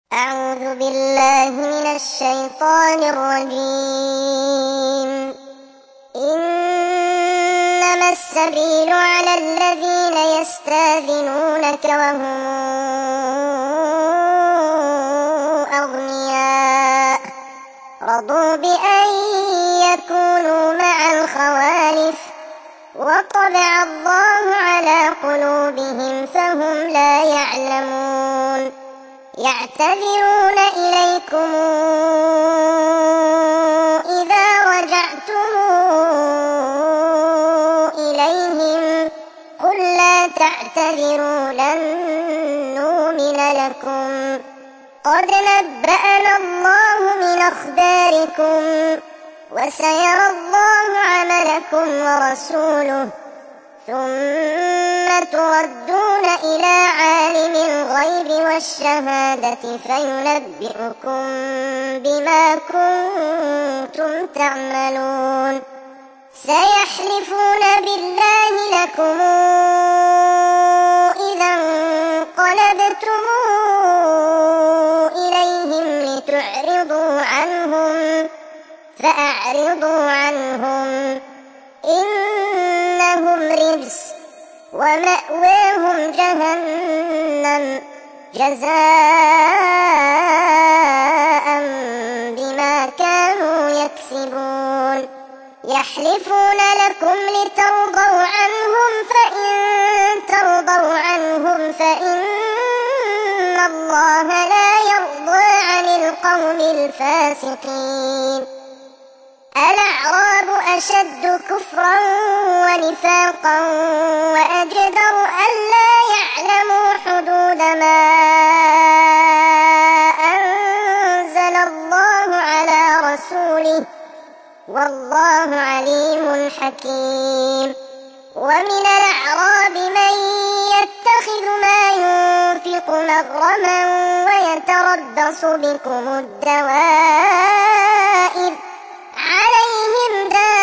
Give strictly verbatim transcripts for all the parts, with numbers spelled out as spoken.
أعوذ بالله من الشيطان الرجيم. إنما السبيل على الذين يستأذنونك وهم أغنياء رضوا بأن يكونوا مع الخوالف وطبع الله على قلوبهم فهم لا يعلمون. يعتذرون إليكم إذا رجعتم إليهم قل لا تعتذروا لن نؤمن لكم قد نبأنا الله من أخباركم وسيرى الله عملكم ورسوله ثم تردون إلى عالم الغيب والشهادة فينبئكم بما كنتم تعملون. سيحلفون بالله لكم إذا انقلبتم إليهم لتعرضوا عنهم فأعرضوا عنهم إنهم رجس ومأواهم جهنم جزاء بما كانوا يكسبون. يحلفون لكم لترضوا عنهم فإن ترضوا عنهم فإن الله لا يرضى عن القوم الفاسقين. الأعراب أشد كفرا ونفاقا وأجدر ألا يعلموا حدود ما أنزل الله على رسوله والله عليم حكيم. ومن الأعراب من يتخذ ما ينفق مغرما ويتربص بكم الدوائر عليهم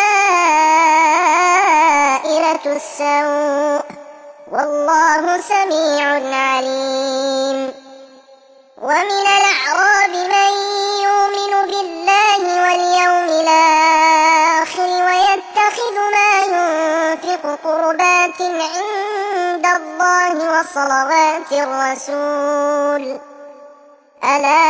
دائرة السوء والله سميع عليم. ومن الأعراب من يؤمن بالله واليوم الآخر ويتخذ ما ينفق قربات عند الله وصلوات الرسول ألا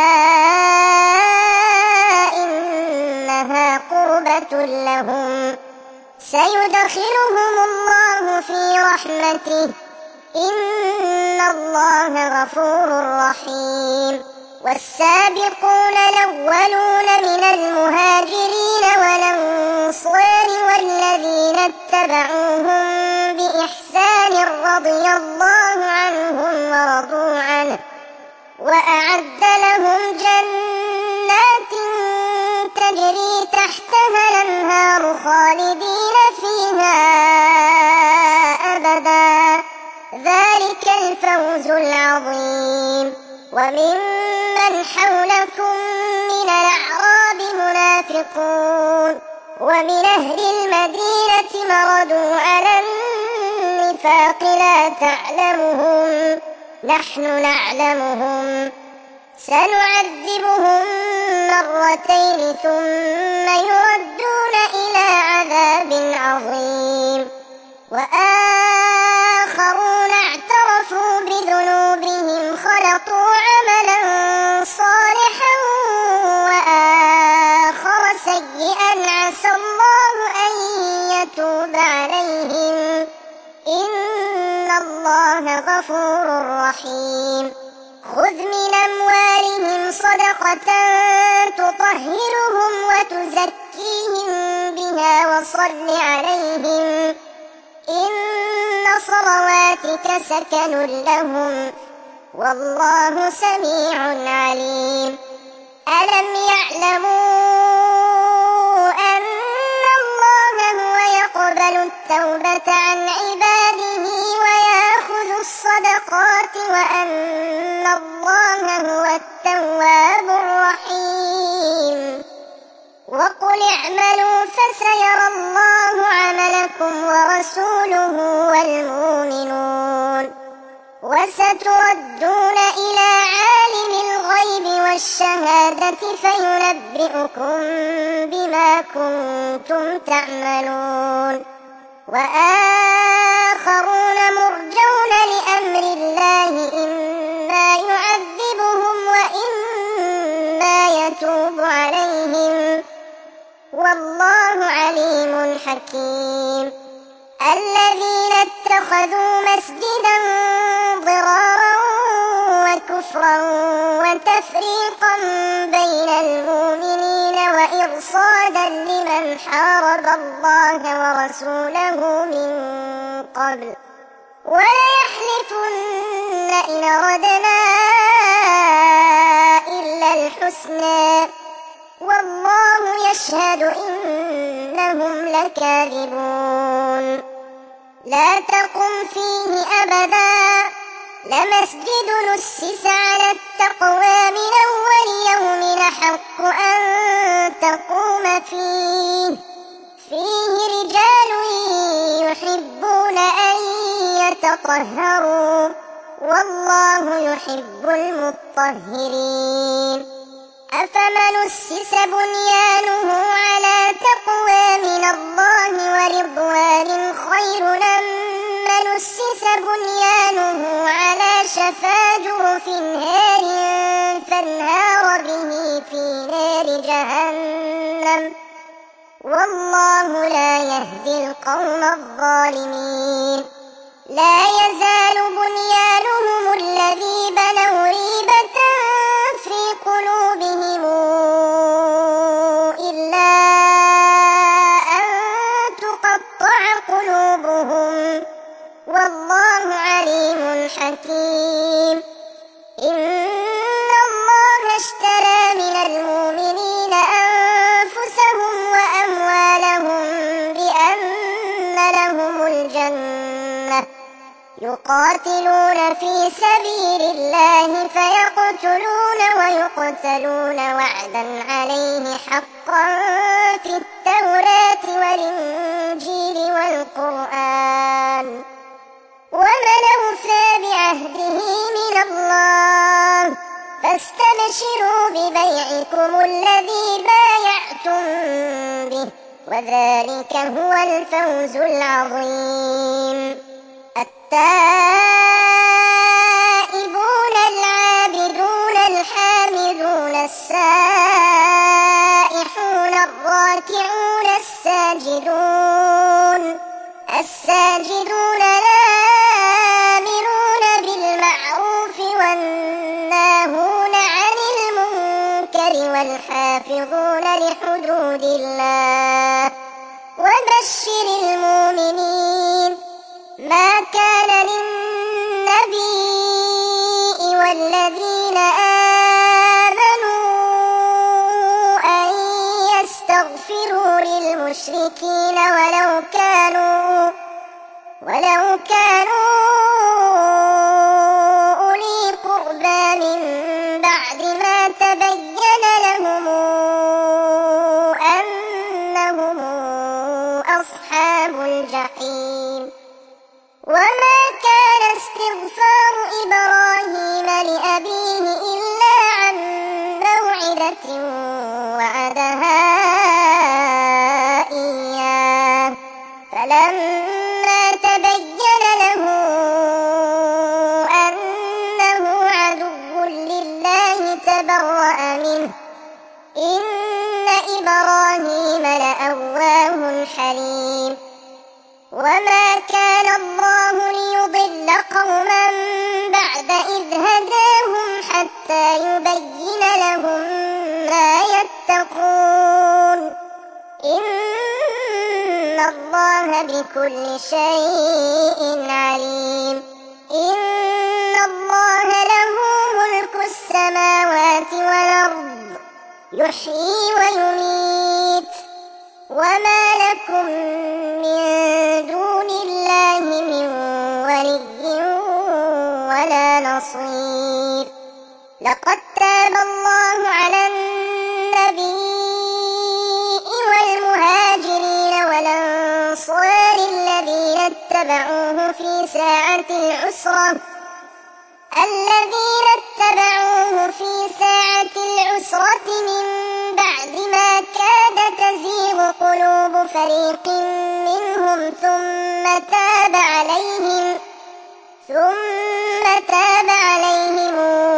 إنها قربة لهم سيدخلهم الله في رحمته إن الله غفور رحيم. والسابقون الأولون من المهاجرين والأنصار والذين اتبعوهم بإحسان رضي الله عنهم ورضوا عنه وأعد لهم جنات تجري تحتها الأنهار خالدين فيها أبدا ذلك الفوز العظيم. وممن حولكم من الأعراب منافقون ومن أهل المدينة مردوا على النفاق لا تعلمهم نحن نعلمهم سنعذبهم مرتين ثم يردون إلى عذاب عظيم. وآخرون اعترفوا بذنوبهم خلطوا عملا صالحا وآخر سيئا عسى الله أن يتوب عليهم إن الله غفور رحيم. خذ من أموالهم صدقة تطهرهم وتزكيهم بها وصل عليهم إن صلواتك سكن لهم والله سميع عليم. ألم يعلموا أن الله هو يقبل التوبة عن عباده ويأخذ الصدقات وأن الله هو التواب الرحيم. وقل اعملوا فسيرى الله عملكم ورسوله والمؤمنون وستردون إلى عالم الغيب الشهادة فينبئكم بما كنتم تعملون وآخرون مرجون لأمر الله إما يعذبهم وإما يتوب عليهم والله عليم حكيم الذين اتخذوا مسجدا ضرارا وكفرا وتفريقا بين المؤمنين وإرصادا لمن حارب الله ورسوله من قبل وليحلفن إن أردنا إلا الحسنى والله يشهد إنهم لكاذبون لا تقم فيه أبدا لمسجد نسس على التقوى من أول يوم أحق أن تقوم فيه فيه رجال يحبون أن يتطهروا والله يحب المطهرين أفمن أسس بنيانه على تقوى من الله ورضوان خير أم من أسس بنيانه على شفا جرف هار فانهار به في نار جهنم والله لا يهدي القوم الظالمين لا يزال بنيانهم الذي بنوا ريبة في قلوبهم إلا أن تقطع قلوبهم والله عليم حكيم إن الله اشترى من المؤمنين أنفسهم وأموالهم بأن لهم الجنة يقاتلون في سبيل الله فيقتلون ويقتلون وعدا عليه حقا في التوراة والإنجيل والقرآن ومن أوفى بعهده من الله فاستبشروا ببيعكم الذي بايعتم به وذلك هو الفوز العظيم التائبون العابدون الحامدون السائحون الراكعون الساجدون الساجدون الآمرون بالمعروف والناهون عن المنكر والحافظون لحدود الله وبشر المؤمنين ما كان للنبي والذين آمنوا أن يستغفروا للمشركين ولو كانوا ولو كانوا أولي قربى من بعد ما تبين لهم أنهم أصحاب الجحيم وما كان استغفار إبراهيم لأبيه إلا عن موعدة وعدها إياه فلما تبين له أنه عدو لله تبرأ منه إن إبراهيم لأواه حليم وما كان الله ليضل قوما بعد إذ هداهم حتى يبين لهم ما يتقون إن الله بكل شيء عليم إن الله له ملك السماوات والأرض يحيي ويميت وما لكم من دون الله من ولي ولا نصير لقد تاب الله على النبي والمهاجرين والأنصار الذين اتبعوه في ساعة العسرة الذين اتبعوه في ساعة العسرة الصخرة من بعد ما كاد تزيغ قلوب فريق منهم ثم تاب عليهم ثم تاب عليهم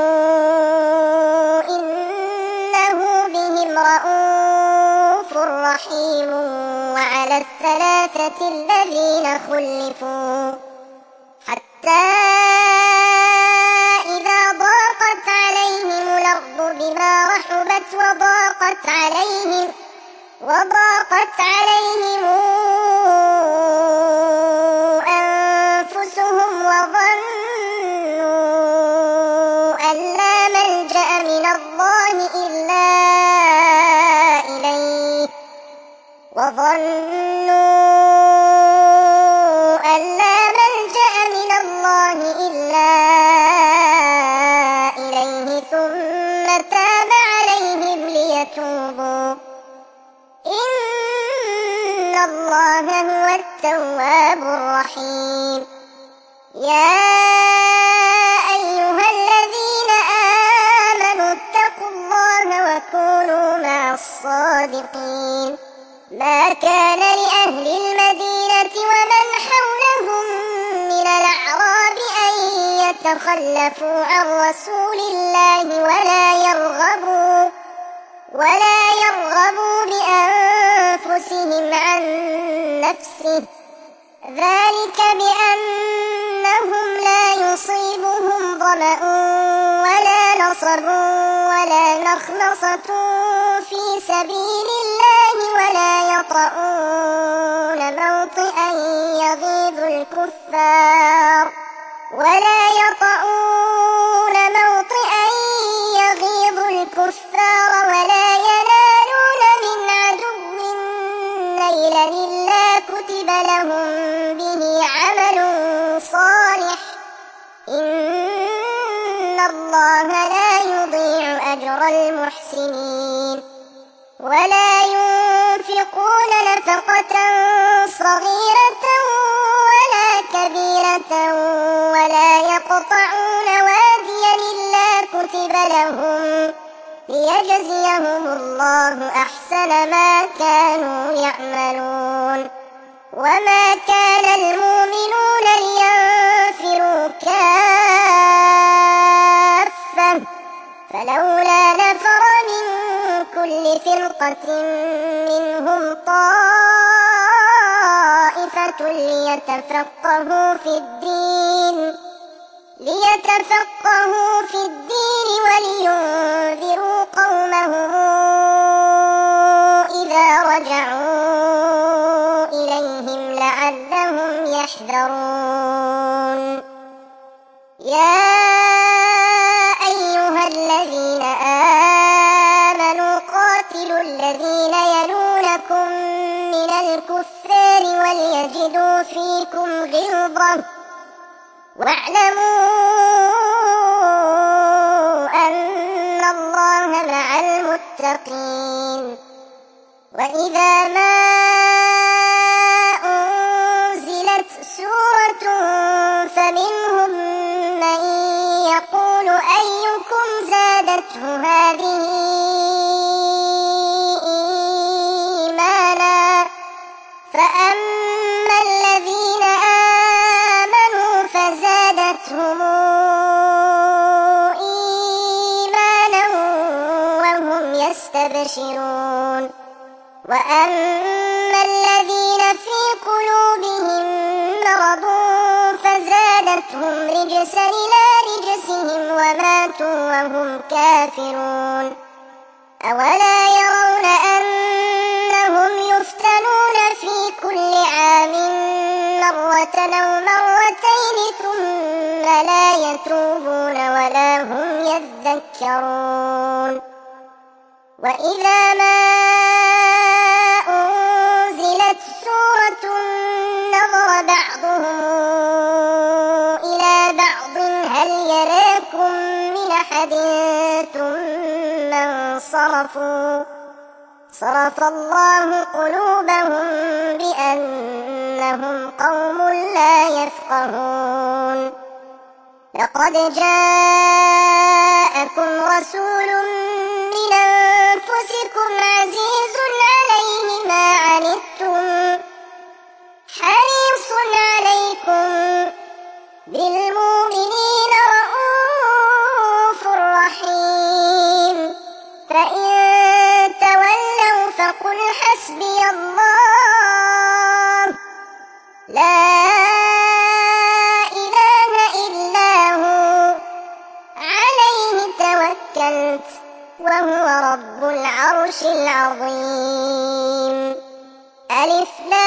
إنه بهم رءوف رحيم. وعلى الثلاثة الذين خلفوا حتى إذا ضاقت عليهم الأرض بما رحبت وضاقت عليهم وضاقت عليهم أنفسهم وظنوا أن لا ملجأ من الله إلا إليه وظنوا أن لا ملجأ من الله إلا إليه ثم تاب عليهم ليتوبوا إن الله هو التواب الرحيم. يا أيها الذين آمنوا اتقوا الله وكونوا مع الصادقين. ما كان لأهل المدينة ومن حولهم من الأعراب أن يتخلفوا عن رسول الله ولا يرغبوا ولا يرغبوا بأنفسهم عن نفسه ذلك بأنهم لا يصيبهم ظمأ ولا نصب ولا مخمصة في سبيل الله ولا يطؤون موطئا يغيظ الكفار ولا يطؤون موطئا يغيظ الكفار ولا ينالون من عدو نيلا إلا كتب لهم به عمل صالح إن الله لا يضيع أجر المحسنين. ولا ينفقون نفقة صغيرة ولا كبيرة ولا يقطعون واديا إلا كتب لهم ليجزيهم الله أحسن ما كانوا يعملون. وما كان المؤمنون لينفروا كافة فلولا نفر من كل فرقة منهم طائفة ليتفقهوا في الدين ليتفقهوا في الدين ولينذروا قومهم إذا رجعوا إليهم لعلهم يحذرون. يا أيها الذين آمنوا قاتلوا الذين يلونكم من الكفار وليجدوا فيكم غلظة واعلموا أن الله مع المتقين. وإذا ما أنزلت سورة فمنهم من يقول أيكم زادته هذه إيمانا فأما الذين آمنوا فزادتهم إيمانا وهم يستبشرون. وأما الذين في قلوبهم مرض فزادتهم رجسا إلى رجسهم وماتوا وهم كافرون. أولا يرون أنهم يفتنون في كل عام مرة أو مرتين ثم لا يتوبون ولا هم يذكرون. وإذا ما أنزلت سورة نظر بعضهم إلى بعض هل يراكم من أحد ثم انصرفوا صرف الله قلوبهم بأنهم قوم لا يفقهون. لقد جاءكم رسول من ربكم عزيز عليه ما عنتم حريص عليكم بالمؤمنين رءوف رحيم فإن تولوا فقل حسبي الله لا إله إلا هو عليه توكلت وهو رب العرش العظيم. ألف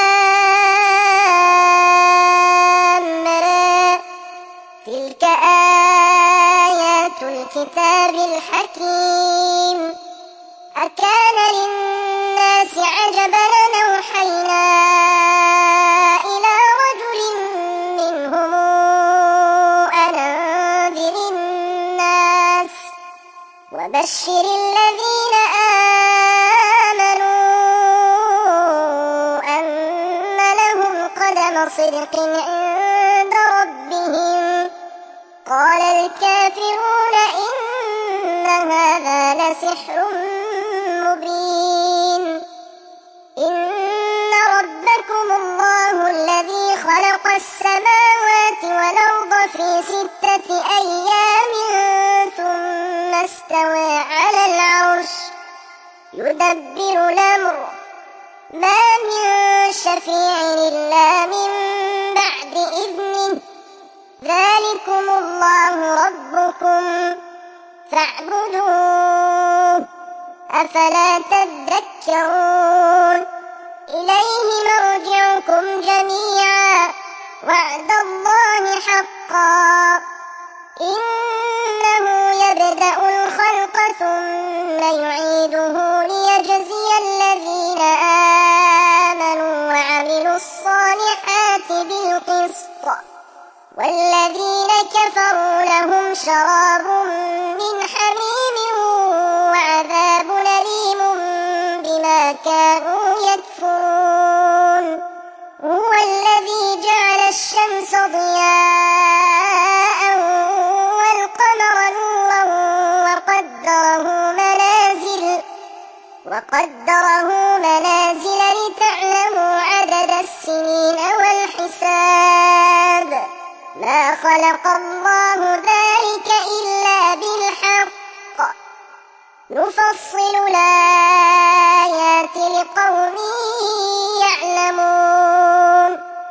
لام را تلك آيات الكتاب الحكيم أكان للناس عجبا أن أوحينا إلى رجل منهم أن أنذر الناس وبشر الذين آمنوا أن لهم قدم صدق عند ربهم قال الكافرون إن هذا لسحر مبين. إن ربكم الله الذي خلق السماوات والأرض في ستة أيام ثم استوى على العرش يدبر الأمر ما من شفيع إلا من بعد إذنه ذلكم الله ربكم فاعبدوه أفلا تذكرون. إليه مرجعكم جميعا وعد الله حقا إنه يبدأ الخلق ثم يعيده ليجزي الذين آمنوا وعملوا الصالحات بالقسط والذين كفروا لهم شراب من حميم وعذاب أليم بما كانوا يكفرون. هو الذي جعل الشمس ضياء والقمر نورا وقدره منازل وقدره منازل لتعلموا عدد السنين والحساب ما خلق الله ذلك إلا بالحق نفصل الآيات لقوم يعلمون.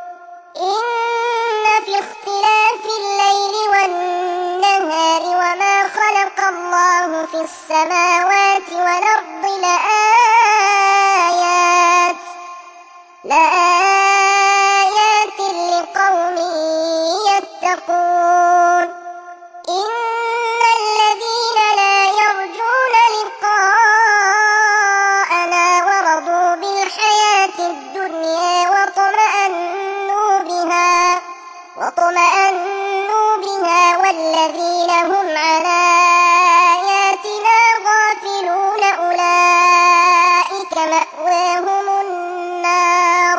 إن في اختلاف الليل والنهار وما خلق الله في السماوات والأرض لآيات لآيات لقوم يتقون. إن الذين لا يرجون لقاءنا ورضوا بالحياة الدنيا وطمأنوا بها وطمأنوا بها والذين هم عن آياتنا غافلون أولئك مأواهم النار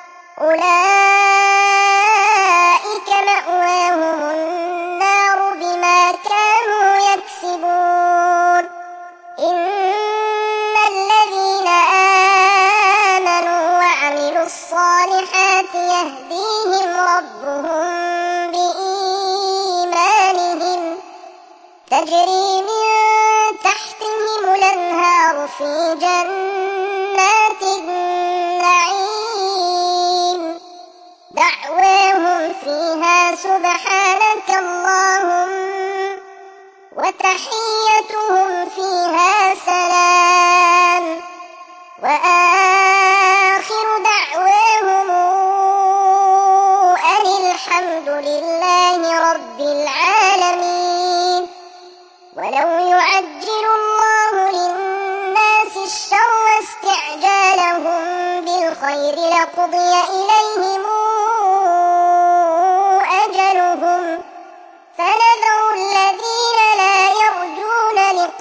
أولئك مأواهم النار بما كانوا يكسبون. إن الذين آمنوا وعملوا الصالحات يهديهم ربهم بإيمانهم تجري من تحتهم الأنهار في جنات النعيم دعواهم فيها سبحانك اللهم وتحيتهم فيها سلام وآخر دعواهم أن الحمد لله رب العالمين. ولو يعجل الله للناس الشر استعجالهم بالخير لقضي إليهم أجلهم فنذر الذين لا يرجون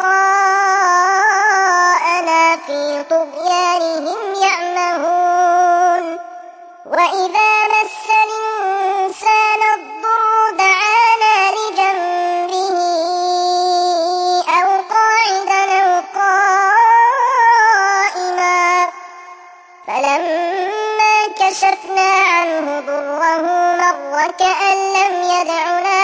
لقاءنا في طغيانهم يعمهون. وإذا مس الإنسان الضر دعانا لجنبه أو قاعدا أو قائما كأن لم يدعنا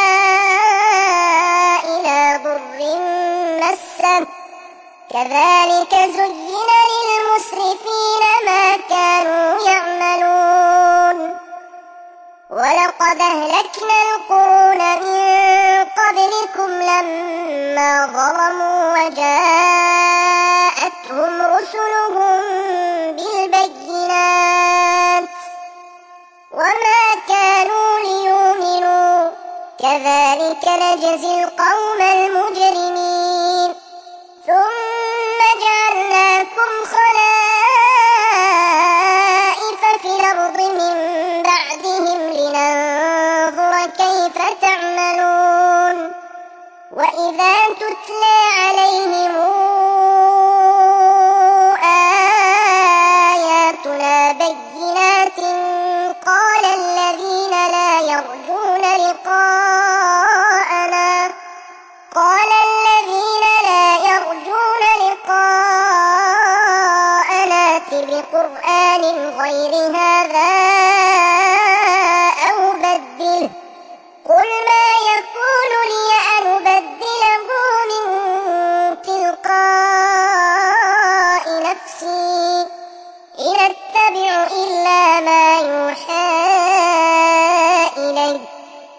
إلى ضر مسه كذلك زين للمسرفين ما كانوا يعملون ولقد أهلكنا القرون من قبلكم لما ظلموا وجاءتهم رسلهم بالبينات وما كانوا ليؤمنوا كذلك نجزي القوم المجرمين ثم جعلناكم خلائف في الأرض من بعدهم لننظر كيف تعملون وإذا تتلى عليهم آياتنا بينات قال الذين لا يرجون لقاءنا قال الذين لا يرجون لقاءنا ائت بقرآن غير هذا أو بدله قل ما يكون لي أن أبدله من تلقاء نفسي إن أتبع إلا ما يوحى إلي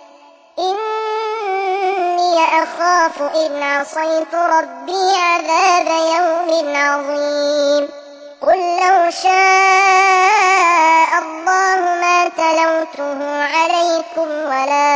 إني أخاف إن عصيت ربي عذاب يوم عظيم قل لو شاء الله ما تلوته عليكم ولا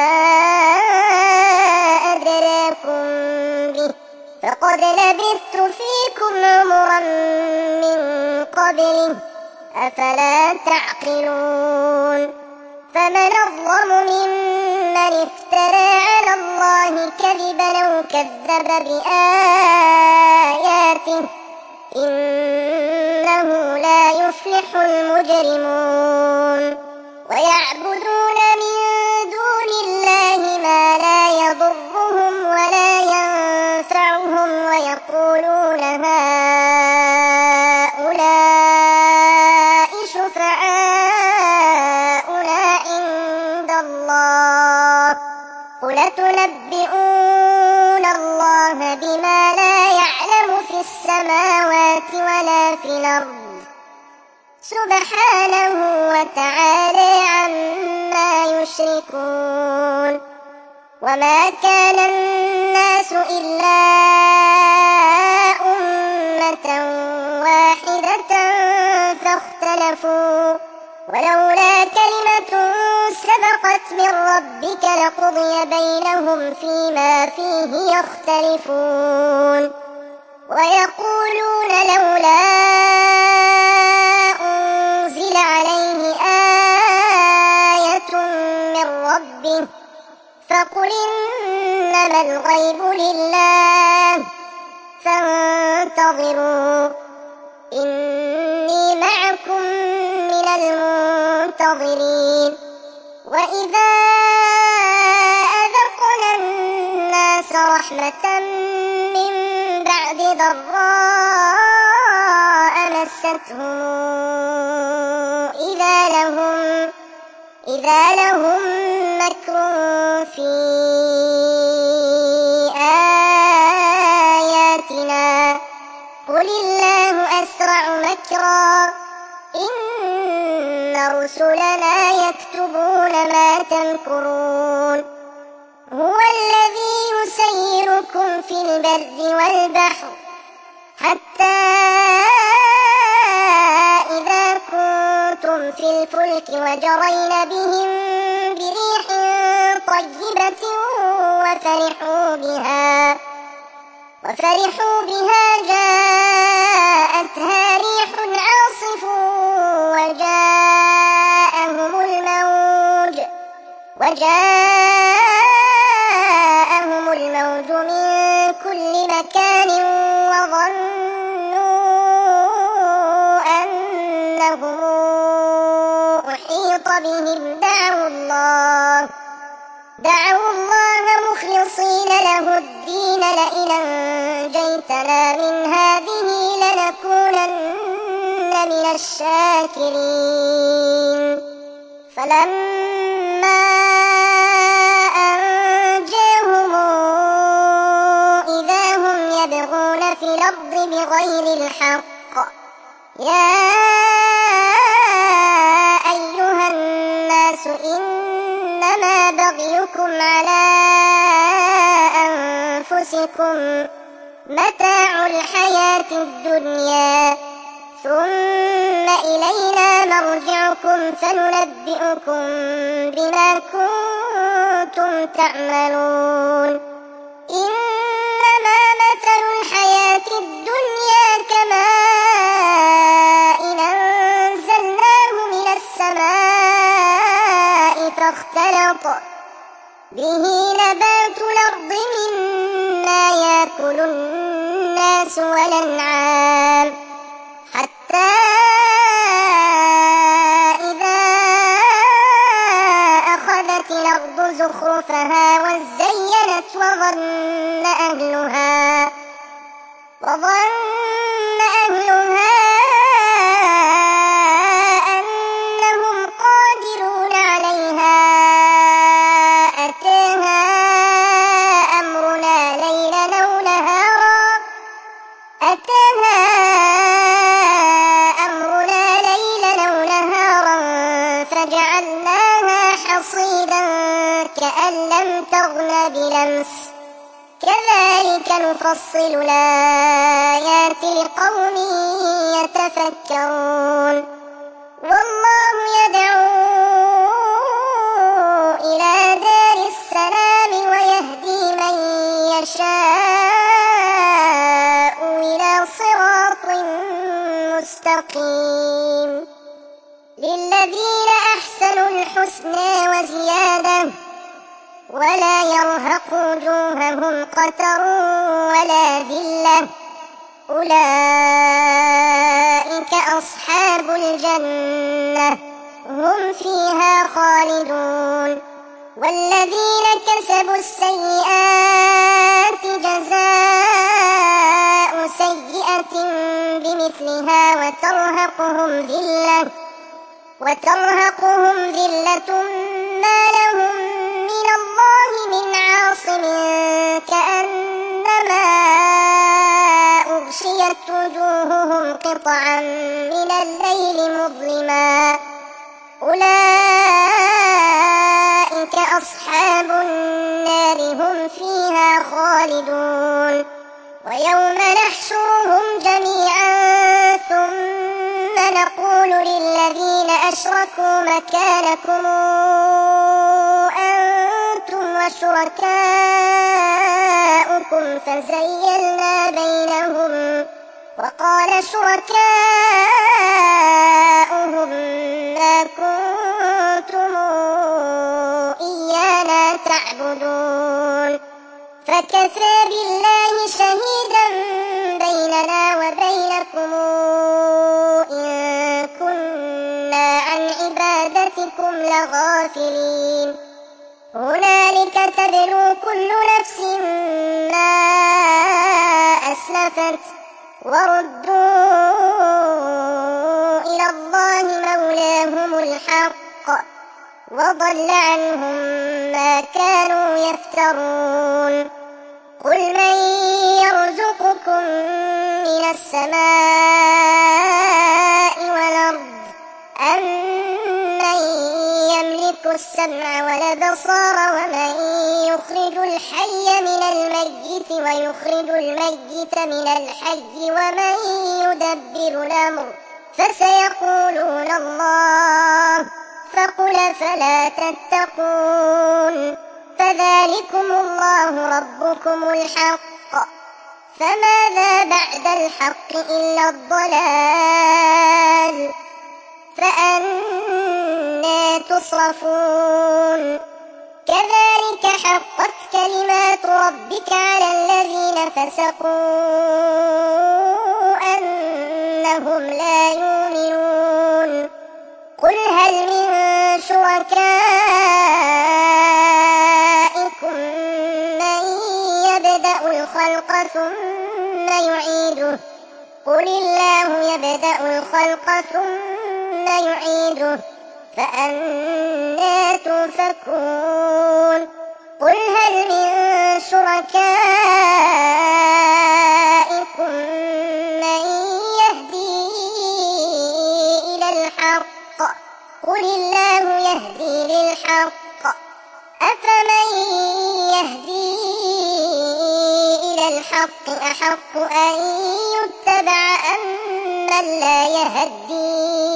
أدراكم به فقد لبثت فيكم عمرا من قبله أفلا تعقلون فمن أظلم ممن افترى على الله كذبا أو كذب بآياته إنه لا يفلح المجرمون ويعبدون من دون الله ما لا يضرهم ولا ينفعهم ويقولون هؤلاء شفعاؤنا عند الله قل تنبئون الله بما لا يعلم في السماوات ولا في الأرض سبحانه وتعالى عما يشركون وما كان الناس إلا أمة واحدة فاختلفوا ولولا كلمة سبقت من ربك لقضي بينهم فيما فيه يختلفون ويقولون لولا أنزل عليه آية من ربه فقل إنما الغيب لله فانتظروا إني معكم من المنتظرين وإذا أذقنا الناس رحمة من بعد ضراء مستهم إذا لهم إذا لهم مكر في آياتنا قل الله أسرع مكرا إن رسلنا يكتبون ما تمكرون هو الذي يسيركم في البر والبحر حتى إذا كنتم في الفلك وجرين بهم بريح طيبة وفرحوا بها وفرحوا بها جاءتها ريح عاصف وجاءهم الموج وجاءهم الموج من كل مكان وظنوا أنهم أحيط بهم دعوا الله دعوا الله مخلصين له الدين لئن أنجيتنا من هذه لنكونن من الشاكرين فلما في الأرض بغير الحق. يا أيها الناس إنما بغيكم على أنفسكم متاع الحياة الدنيا ثم إلينا مرجعكم فننبئكم بما كنتم تعملون. إنما مثل الحياة الدنيا كماء أنزلناه من السماء فاختلط به نبات الأرض مما يأكل الناس والأنعام حتى إذا أخذت الأرض زخرفها وزينت وظن أهلها وظن أهلها أنهم قادرون عليها أتاها أمرنا ليلا أو نهارا أتاها أمرنا ليلا أو نهارا فجعلناها حصيدا كأن لم تغن بلمس كذلك نفصل الآيات لقوم يتفكرون. والله يدعو إلى دار السلام ويهدي من يشاء إلى صراط مستقيم. للذين أحسنوا الحسنى وزيادة ولا يرهق وجوههم قتر ولا ذلة أولئك أصحاب الجنة هم فيها خالدون. والذين كسبوا السيئات جزاء سيئة بمثلها وترهقهم ذلة وترهقهم ذلة ما لهم من الله من عاصم كأنما أغشيت وجوههم قطعا من الليل مظلما أولئك أصحاب النار هم فيها خالدون. ويوم نحشرهم جميعا ثم نقول للذين أشركوا مكانكم أنتم وشركاؤكم فزيلنا بينهم وقال شركاؤهم ما كنتم إيانا تعبدون فكفى بالله شهيدا بيننا وبينكم إن كنا عن عبادتكم لغافلين. هنالك تبلو كل نفس ما أسلفت وردوا إلى الله مولاهم الحق وضل عنهم ما كانوا يفترون. قل من يرزقكم من السماء والأرض أم من يملك السمع والأبصار ومن يخرج الحي من الميت ويخرج الميت من الحي ومن يدبر الأمر فسيقولون الله فقل فلا تتقون فذلكم الله ربكم الحق فماذا بعد الحق إلا الضلال فأنى تصرفون. كذلك حقت كلمات ربك على الذين فسقوا أنهم لا يؤمنون. قل هل من شركائكم من يبدأ الخلق ثم يعيده قل الله يبدأ الخلق ثم يعيده فأنى تؤفكون. قل هل من شركائكم الحق أحق أن يتبع أم من لا يهدي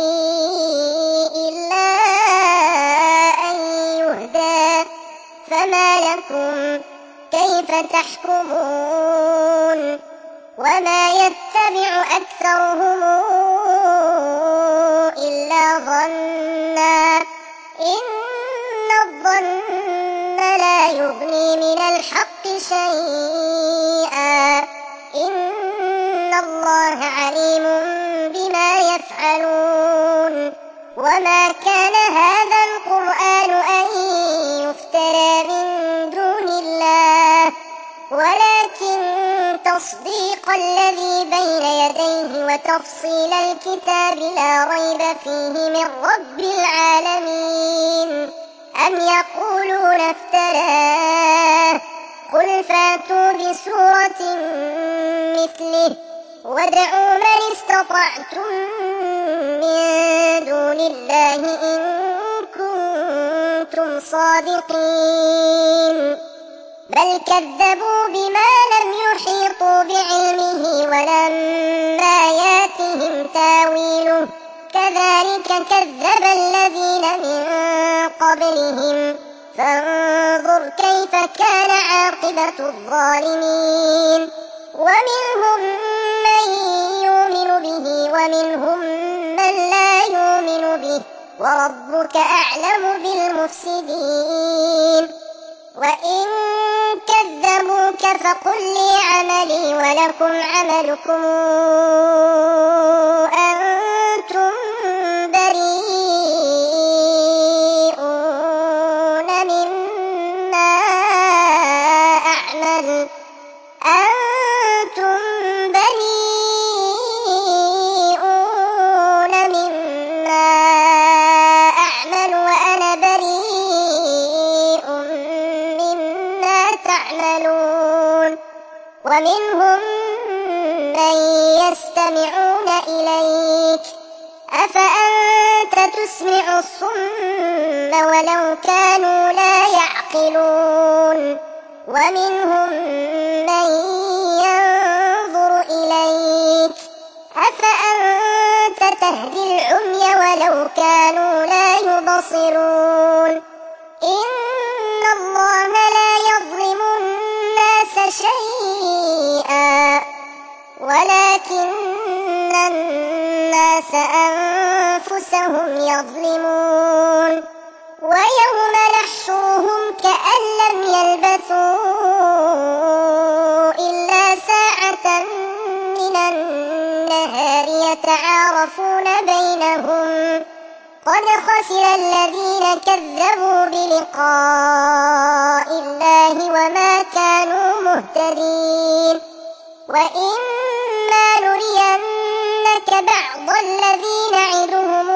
إلا أن يهدى فما لكم كيف تحكمون وما يتبع أكثرهم إلا ظنا إن الظن لا يغني من الحق شيئا إن الله عليم بما يفعلون وما كان هذا القرآن أن يفترى من دون الله ولكن تصديق الذي بين يديه وتفصيل الكتاب لا ريب فيه من رب العالمين أم يقولون افتراه قل فاتوا بسورة مثله وادعوا من استطعتم من دون الله إن كنتم صادقين بل كذبوا بما لم يحيطوا بعلمه ولما ياتهم تاويله كذلك كذب الذين من قبلهم فانظر كيف كان عاقبة الظالمين ومنهم من يؤمن به ومنهم من لا يؤمن به وربك أعلم بالمفسدين وإن كذبوك فقل لي عملي ولكم عملكم أنتم بريئون مما أعمل أنتم بريئون مما أعمل وأنا بريء مما تعملون ومنهم من يستمعون إليك أفأنت تسمع الصم ولو كانوا لا يعقلون ومنهم من ينظر إليك أفأنت تهدي العمي ولو كانوا لا يبصرون إن الله لا يظلم الناس شيئا ولكن الناس أنفسهم يظلمون ويوم نحشرهم كأن لم يلبثوا إلا ساعة من النهار يتعارفون بينهم قد خسر الذين كذبوا بلقاء الله وما كانوا مهتدين وإما نرينك بعض الذي نعدهم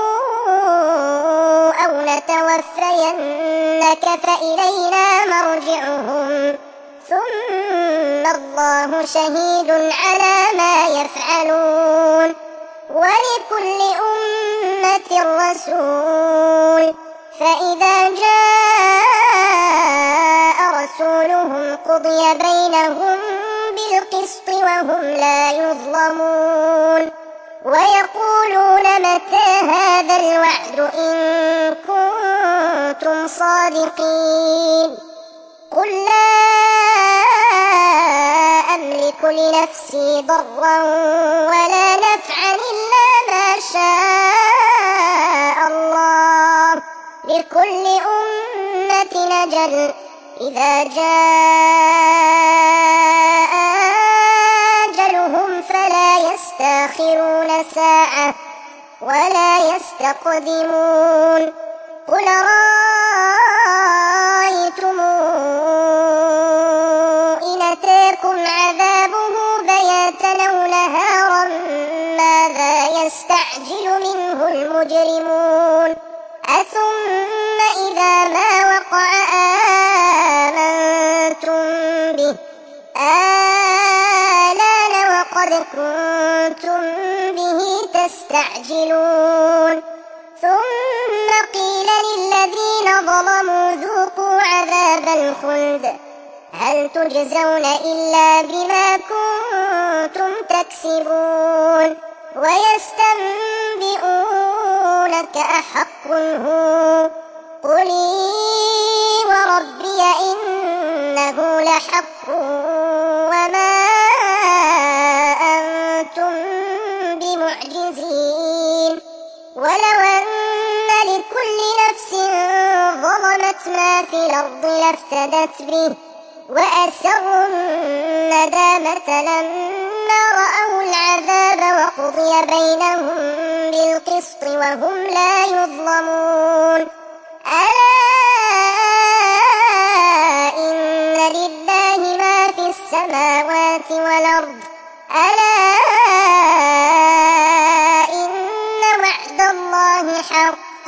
أو نتوفينك فإلينا مرجعهم ثم الله شهيد على ما يفعلون ولكل أمة رسول فإذا جاء رسولهم قضي بينهم بالقسط وهم لا يظلمون ويقولون متى هذا الوعد إن كنتم صادقين قل لا أملك لنفسي ضرا ولا نفعا إلا ما شاء الله لكل أمة أجل إذا جاء أجلهم فلا يستأخرون ساعة ولا يستقدمون قل رأيتم إن أتاكم عذابه بياتا أو نهارا ماذا يستعجل منه المجرمون أثم إذا ما وقع آمنتم به آلان وقد كنتم به تستعجلون ثم قيل للذين ظلموا ذوقوا عذاب الخلد هل تجزون إلا بما كنتم تكسبون ويستنبئونك أحق هو قل إي وربي إنه لحق وما أنتم بمعجزين ولو أن لكل نفس ظلمت ما في الأرض لافتدت به وأسروا الندامة لما رأوا العذاب وقضي بينهم بالقسط وهم لا يظلمون ألا إن لله ما في السماوات والأرض ألا إن وعد الله حق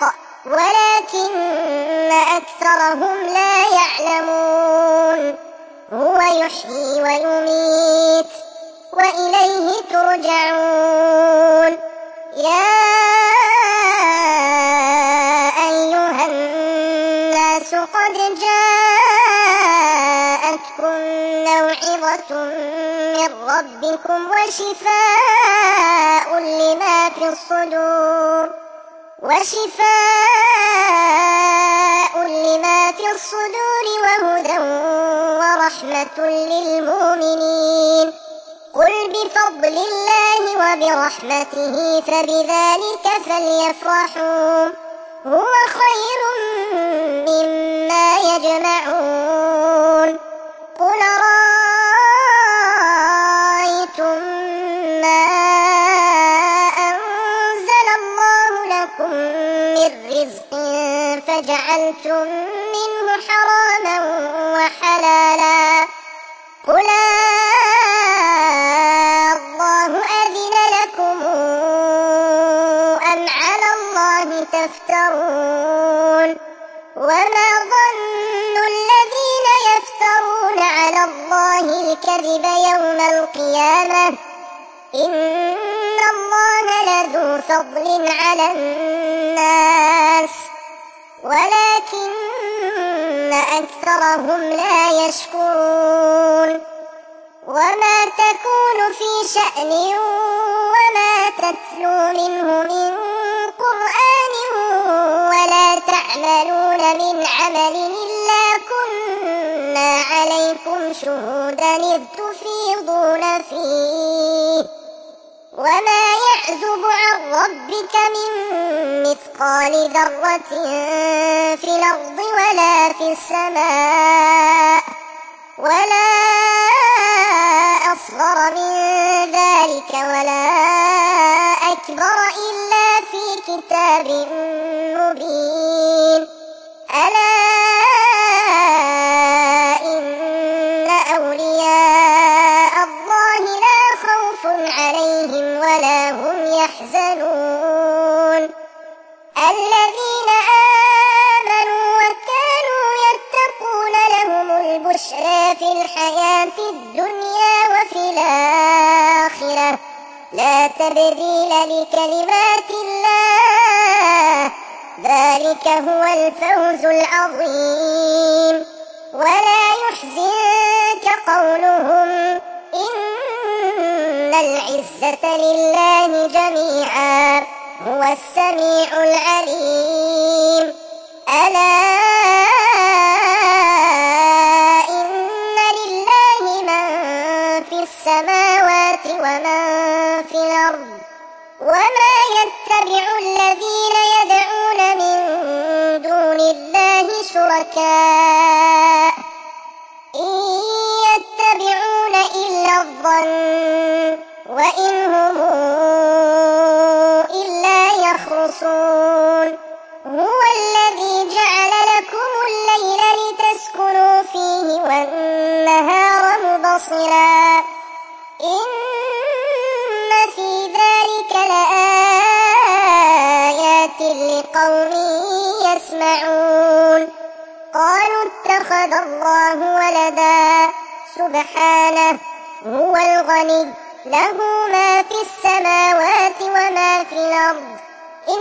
ولكن أكثرهم لا يعلمون هو يحيي ويميت وإليه ترجعون يا أيها الناس قد جاءتكم موعظة من ربكم وشفاء لما في الصدور وشفاء لما في الصدور وهدى ورحمة للمؤمنين قل بفضل الله وبرحمته فبذلك فليفرحوا هو خير مما يجمعون قل رأيتم ما أنزل الله لكم من رزق فجعلتم منه حراما وحلالا قل الله أذن لكم أم على الله تفترون وما ظن الذين يفترون على الله الكذب يوم القيامة إن الله لذو فضل على الناس ولكن أكثرهم لا يشكرون وما تكون في شأن وما تتلو منه من قرآن ولا تعملون من عمل إلا كنا عليكم شهودا إذ تفيضون فيه وما يعزب عن ربك من مثقال ذرة في الأرض ولا في السماء ولا أصغر من ذلك ولا أكبر إلا في كتاب مبين ألا إن أولياء الله لا خوف عليهم ولا هم يحزنون الذين آمنوا وكانوا يتقون لهم البشرى في الحياة الدنيا وفي الآخرة لا تبديل لكلمات الله ذلك هو الفوز العظيم ولا يحزنك قولهم إن العزة لله جميعا هو السميع العليم ألا إن لله من في السماوات ومن في الأرض وما يتبع الذين يدعون من دون الله شركاء إن يتبعون إلا الظن وإن هم إلا يخرصون هو الذي جعل لكم الليل لتسكنوا فيه والنهار مبصرا إن في ذلك لآيات لقوم يسمعون قالوا اتخذ الله ولدا سبحانه هو الغني له ما في السماوات وما في الأرض إن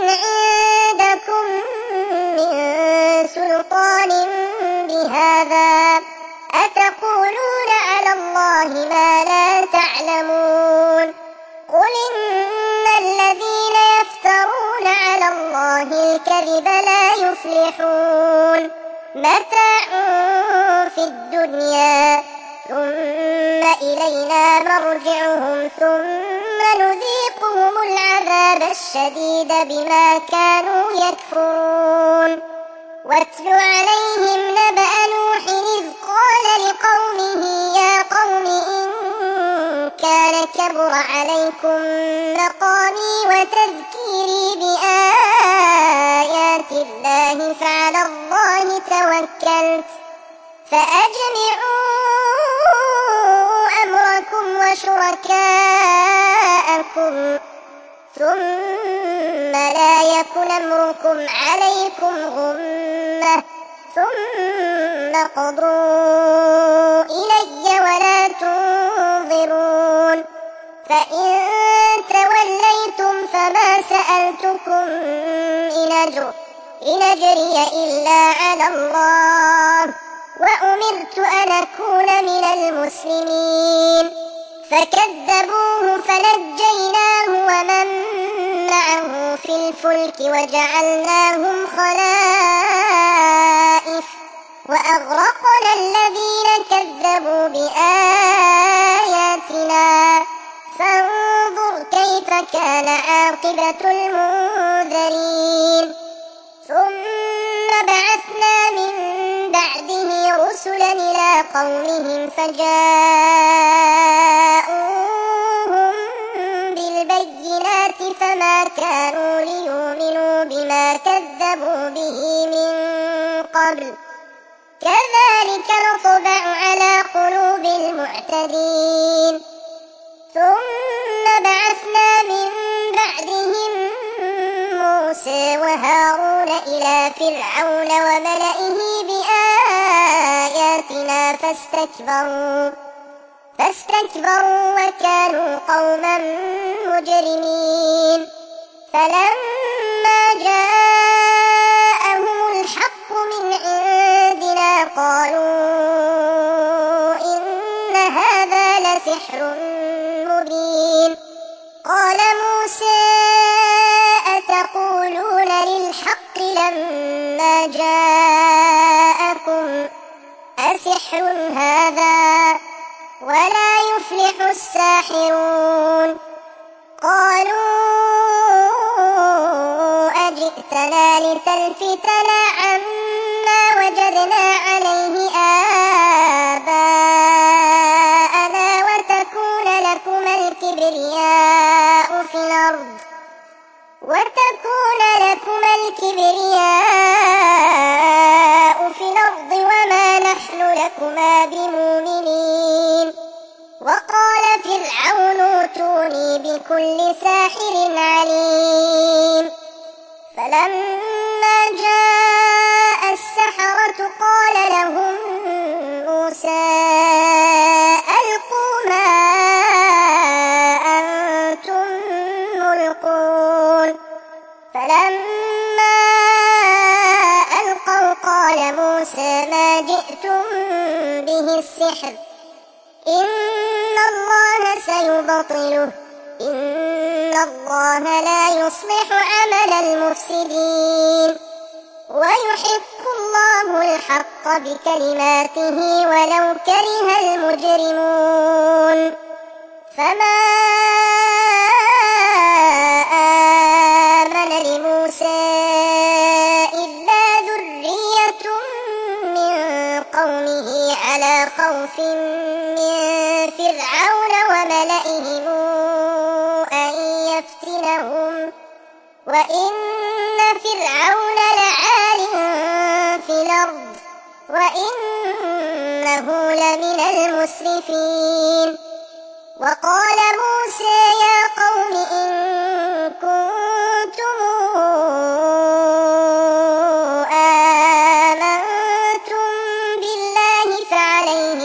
عندكم من سلطان بهذا أتقولون على الله ما لا تعلمون قل إن الذين يفترون على الله الكذب لا يفلحون متاع في الدنيا ثم إلينا مرجعهم ثم نذيقهم العذاب الشديد بما كانوا يكفرون واتل عليهم نبأ نوح إذ قال لقومه يا قوم إن كان كبر عليكم مقامي وتذكيري بآيات الله فعلى الله توكلت فأجمعوا أمركم وشركاءكم ثم لا يكن أمركم عليكم غمة ثم قضوا إلي ولا تنظرون فإن توليتم فما سألتكم من أجر إن أجري إلا على الله وأمرت أن أكون من المسلمين فكذبوه فنجيناه ومن معه في الفلك وجعلناهم خلائف وأغرقنا الذين كذبوا بآياتنا فانظر كيف كان عاقبة المنذرين ثم بعثنا من بعده رسلا إلى قومهم فجاءوهم بالبينات فما كانوا ليؤمنوا بما كذبوا به من قبل كذلك نطبع على قلوب المعتدين ثم بعثنا من بعدهم موسى وهارون إلى فرعون وملئه بآياتنا فاستكبروا فاستكبروا وكانوا قوما مجرمين فلما جاءهم الحق من عندنا قالوا إن هذا لسحر مبين قال موسى أتقولون للحق لما جاءكم أسحر هذا ولا يفلح الساحرون قالوا أجئتنا لتلفتنا عما وجدنا عليه آباءنا وتكون لكما الكبرياء في الأرض وتكون لكما الكبرياء في الأرض وما نحن لكما بمؤمنين وقال فرعون ائتوني بكل ساحر عليم فلما جاء السحرة قال لهم موسى ألقوا ما أنتم ملقون فلما ألقوا قال موسى ما جئتم به السحر إن الله سيبطله إن الله لا يصلح عمل المفسدين ويحق الله الحق بكلماته ولو كره المجرمون فما آمن لموسى إلا ذرية من قومه على خوف من فرعون وملئهم أن يفتنهم وإن فرعون لعال في الأرض وإنه لمن المسرفين وقال موسى يا قوم إن كنتم آمنتم بالله فعليه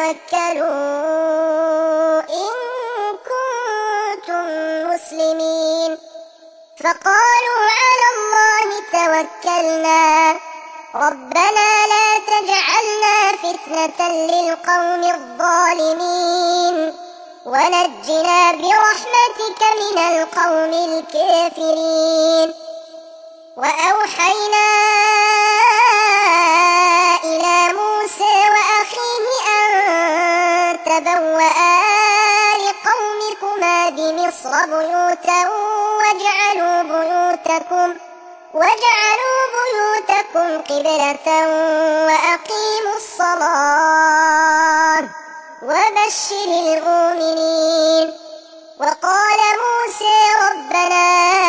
توكلوا إن كنتم مسلمين فقالوا على الله توكلنا ربنا لا تجعلنا فتنة للقوم الظالمين ونجنا برحمتك من القوم الكافرين. وأوحينا إلى موسى وأخيه أن تبوأ لقومكما بمصر بيوتا واجعلوا بيوتكم واجعلوا بيوتكم قبلة وأقيموا الصلاة وبشر المؤمنين. وقال موسى ربنا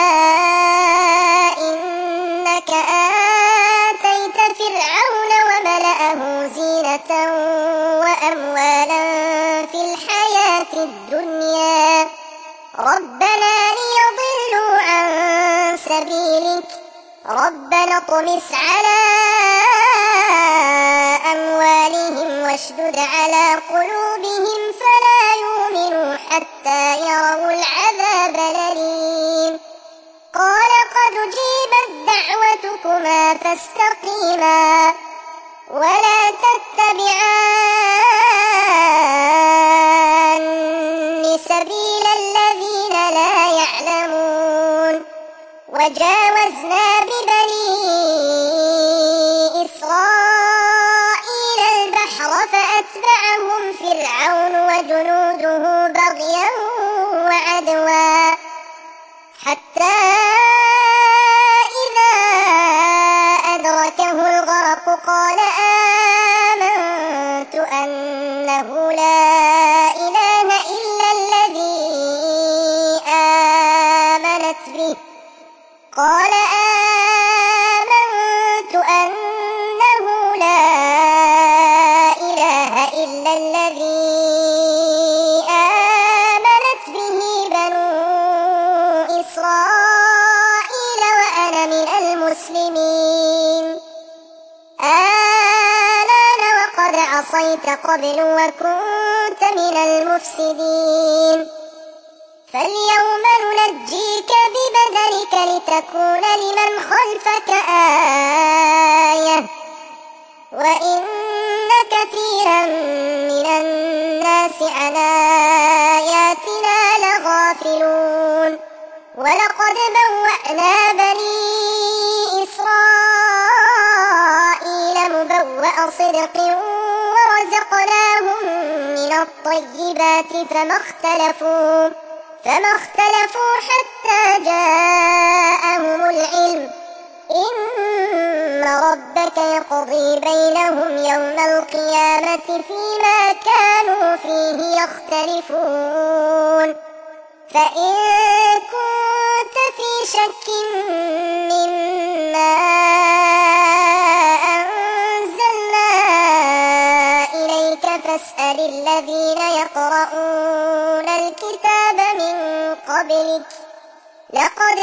إنك آتيت فرعون وملأه زينة وأموالا في الحياة الدنيا ربنا ليضلوا عن سبيلك ربنا اطمس على أموالهم واشدد على قلوبهم فلا يؤمنوا حتى يروا العذاب الأليم. قال قد أجيبت دعوتكما فاستقيما ولا تتبعان سبيل الذين لا يعلمون. وجاوزنا ببني إسرائيل البحر فأتبعهم فرعون وجنوده بغيا وعدوا حتى إذا أدركه الغرق قال آمنت أنه لا إله إلا الذي آمنت به قال آمنت أنه لا إله إلا الذي آمنت به بنو إسرائيل وأنا من المسلمين. آلان وقد عصيت قبل وكنت من المفسدين فاليوم ننجيك ببدنك لتكون لمن خلفك آية وإن كثيرا من الناس عن آياتنا لغافلون. ولقد بوأنا بني إسرائيل مبوأ صدق ورزقناهم من الطيبات فما اختلفوا فما اختلفوا حتى جاءهم العلم إن ربك يقضي بينهم يوم القيامة فيما كانوا فيه يختلفون. فإن كنت في شك مما أنزلنا إليك فاسأل الذين يقرؤون الكتاب من قبلك لقد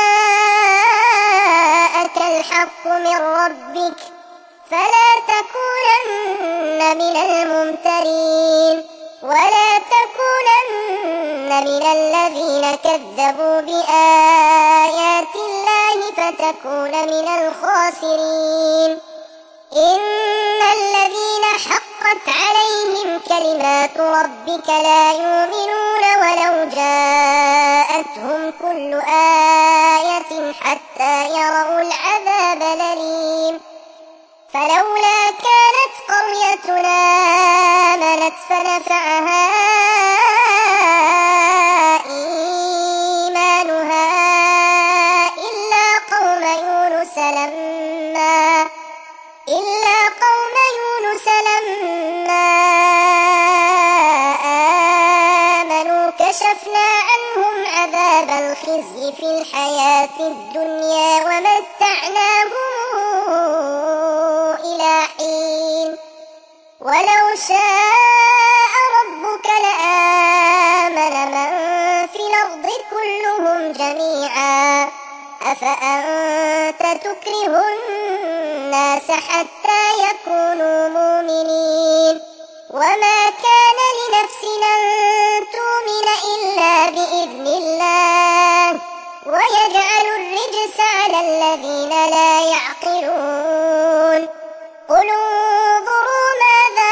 جاءك الحق من ربك فلا تكونن من الممترين ولا تكونن من الذين كذبوا بآيات الله فتكون من الخاسرين. إن الذين حقت عليهم كلمات ربك لا يؤمنون ولو جاءتهم كل آية حتى يروا العذاب الأليم. فلولا كانت قريتنا آمنت فنفعها إيمانها إلا قوم يونس لما إلا قوم يونس لما آمنوا كشفنا عنهم عذاب الخزي في الحياة الدنيا ومتعناهم إلى حين. ولو شاء ربك لآمن من في الأرض كلهم جميعا أفأنت تكره الناس حتى يكونوا مؤمنين. وما كان لنفس أن تؤمن إلا بإذن الله ويجعل الرجس على الذين لا يعقلون. قل انظروا ماذا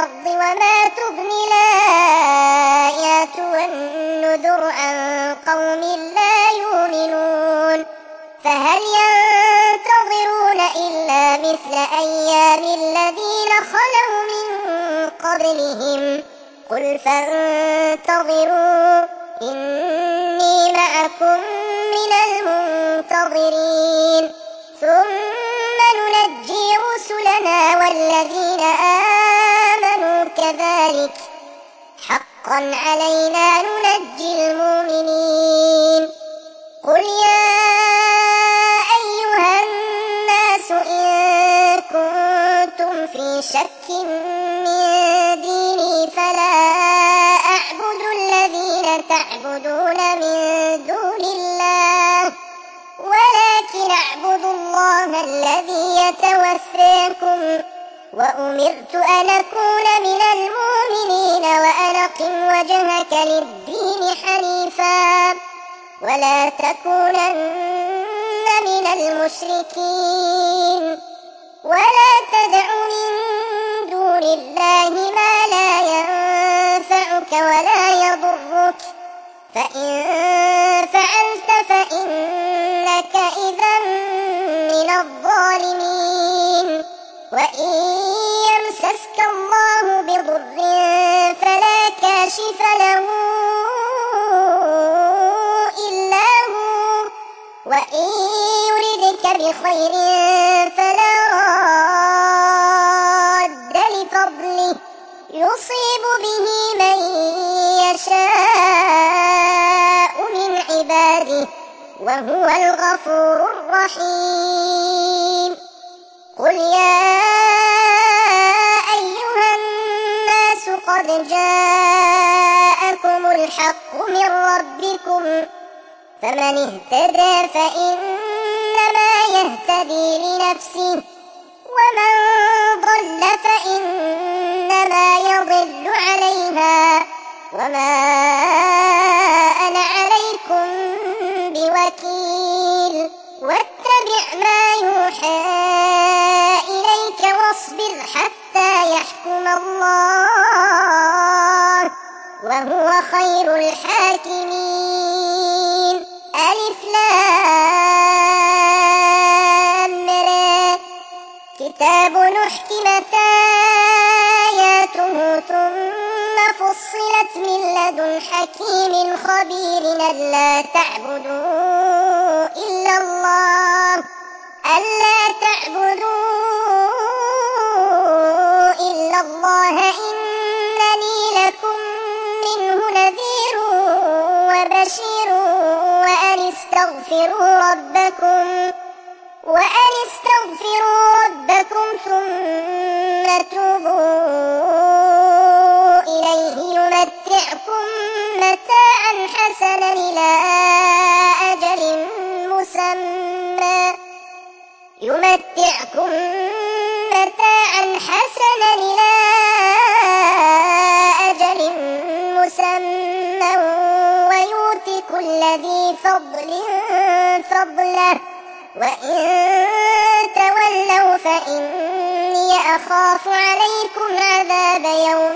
الأرض وما تغني الآيات والنذر عن قوم لا يؤمنون فهل ينتظرون إلا مثل أيام الذين خلوا من قبلهم قل فانتظروا إني معكم من المنتظرين ثم ننجي رسلنا والذين آمنوا كذلك حقا علينا ننجي المؤمنين قل يا أيها الناس إن كنتم في شك من ديني فلا أعبد الذين تعبدون من دون الله ولكن أعبد الله الذي يتوفاكم وأمرت أن أكون من المؤمنين وأن أقم وجهك للدين حنيفا ولا تكونن من المشركين ولا تدع من دون الله ما لا ينفعك ولا يضرك فإن فعلت فإنك إذا من الظالمين وإن يمسسك الله بضر فلا كاشف له إلا هو وإن يردك بخير فلا راد لفضله يصيب به من يشاء من عباده وهو الغفور الرحيم قل يا أيها الناس قد جاءكم الحق من ربكم فمن اهتدى فإنما يهتدي لنفسه ومن ضل فإنما يضل عليها وما أنا عليكم بوكيل واتبع ما يوحى إليك واصبر حتى يحكم الله وهو خير الحاكمين ألف لام را كتاب أحكمت آياته ثم فصلت من لدن حكيم خبير ألا تعبدوا إلا الله ألا تعبدوا إلا الله إنني لكم منه نذير وبشير وأن استغفروا ربكم وأن استغفروا ربكم ثم توبوا إليه يمتعكم متاعا حسنا إلى أجل مسمى يمتعكم متاعا حسنا إلى أجل مسمى ويؤتي كل ذي فضل فضله وإن تولوا فإني أخاف عليكم عذاب يوم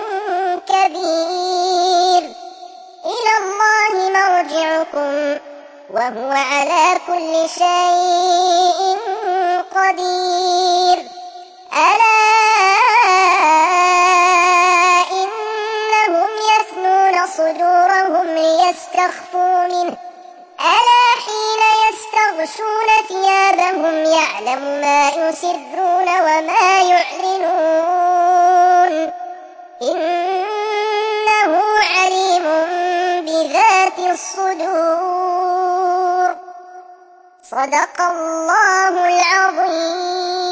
كبير إلى الله مرجعكم وهو على كل شيء قدير ألا إنهم يثنون صدورهم ليستخفوا منه ألا حين يستغشون ثيابهم يعلم ما يسرون وما يعلنون إنه عليم بذات الصدور صدق الله العظيم.